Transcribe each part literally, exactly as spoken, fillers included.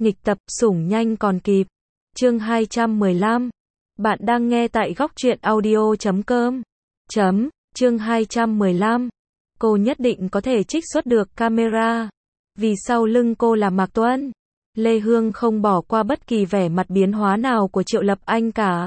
Nghịch tập, sủng nhanh còn kịp. Chương hai trăm mười lăm. Bạn đang nghe tại góc truyện audio chấm com. Chấm, chương hai trăm mười lăm. Cô nhất định có thể trích xuất được camera. Vì sau lưng cô là Mạc Tuân. Lê Hương không bỏ qua bất kỳ vẻ mặt biến hóa nào của Triệu Lập Anh cả.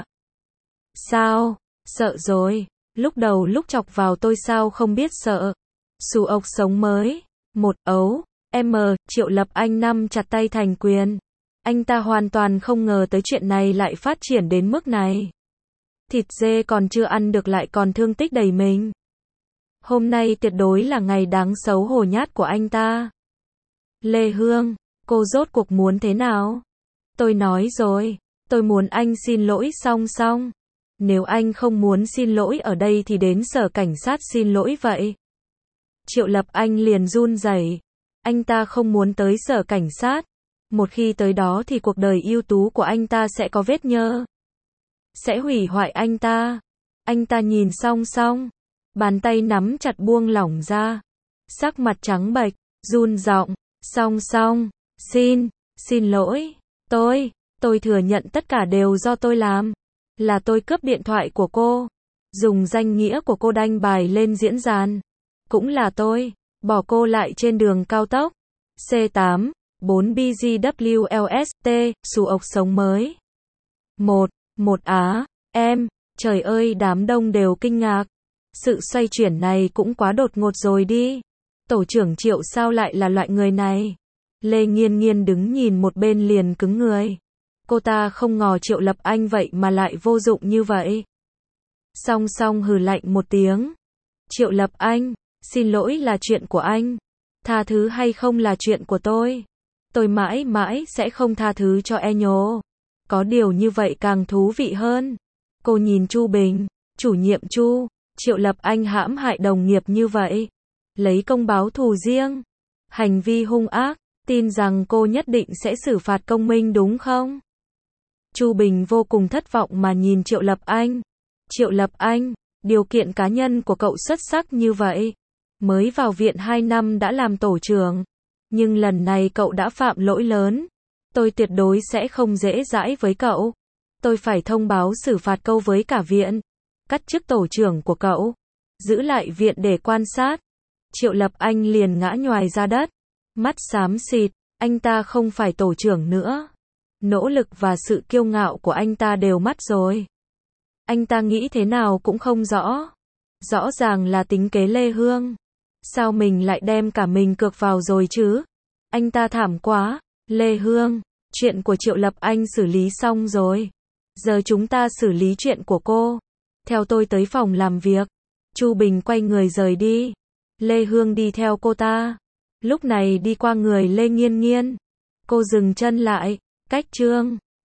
Sao? Sợ rồi. Lúc đầu lúc chọc vào tôi sao không biết sợ. Xù ộc sống mới. Một ấu. M. Triệu Lập Anh nắm chặt tay thành quyền. Anh ta hoàn toàn không ngờ tới chuyện này lại phát triển đến mức này. Thịt dê còn chưa ăn được lại còn thương tích đầy mình. Hôm nay tuyệt đối là ngày đáng xấu hổ nhất của anh ta. Lê Hương, cô rốt cuộc muốn thế nào? Tôi nói rồi, tôi muốn anh xin lỗi song song. Nếu anh không muốn xin lỗi ở đây thì đến sở cảnh sát xin lỗi vậy. Triệu Lập Anh liền run rẩy. Anh ta không muốn tới sở cảnh sát. Một khi tới đó thì cuộc đời ưu tú của anh ta sẽ có vết nhơ. Sẽ hủy hoại anh ta. Anh ta nhìn song song. Bàn tay nắm chặt buông lỏng ra. Sắc mặt trắng bệch, run giọng. Song song, xin, xin lỗi. Tôi, tôi thừa nhận tất cả đều do tôi làm. Là tôi cướp điện thoại của cô. Dùng danh nghĩa của cô đăng bài lên diễn đàn. Cũng là tôi, bỏ cô lại trên đường cao tốc. C tám, bốn B G W L S T, xù ộc sống mới. Một, một á, em, trời ơi đám đông đều kinh ngạc. Sự xoay chuyển này cũng quá đột ngột rồi đi. Tổ trưởng Triệu sao lại là loại người này? Lê Nghiên Nghiên đứng nhìn một bên liền cứng người. Cô ta không ngờ Triệu Lập Anh vậy mà lại vô dụng như vậy. Song song hừ lạnh một tiếng. Triệu Lập Anh, xin lỗi là chuyện của anh. Tha thứ hay không là chuyện của tôi. Tôi mãi mãi sẽ không tha thứ cho e nhố. Có điều như vậy càng thú vị hơn. Cô nhìn Chu Bình, chủ nhiệm Chu. Triệu Lập Anh hãm hại đồng nghiệp như vậy. Lấy công báo thù riêng. Hành vi hung ác. Tin rằng cô nhất định sẽ xử phạt công minh đúng không? Chu Bình vô cùng thất vọng mà nhìn Triệu Lập Anh. Triệu Lập Anh, điều kiện cá nhân của cậu xuất sắc như vậy. Mới vào viện hai năm đã làm tổ trưởng. Nhưng lần này cậu đã phạm lỗi lớn. Tôi tuyệt đối sẽ không dễ dãi với cậu. Tôi phải thông báo xử phạt câu với cả viện. Cắt chức tổ trưởng của cậu. Giữ lại viện để quan sát. Triệu Lập Anh liền ngã nhoài ra đất. Mắt xám xịt, anh ta không phải tổ trưởng nữa. Nỗ lực và sự kiêu ngạo của anh ta đều mất rồi. Anh ta nghĩ thế nào cũng không rõ. Rõ ràng là tính kế Lê Hương. Sao mình lại đem cả mình cược vào rồi chứ? Anh ta thảm quá. Lê Hương, chuyện của Triệu Lập Anh xử lý xong rồi. Giờ chúng ta xử lý chuyện của cô. Theo tôi tới phòng làm việc. Chu Bình quay người rời đi. Lê Hương đi theo cô ta. Lúc này đi qua người Lê Nghiên Nghiên. Cô dừng chân lại. Cách Trương.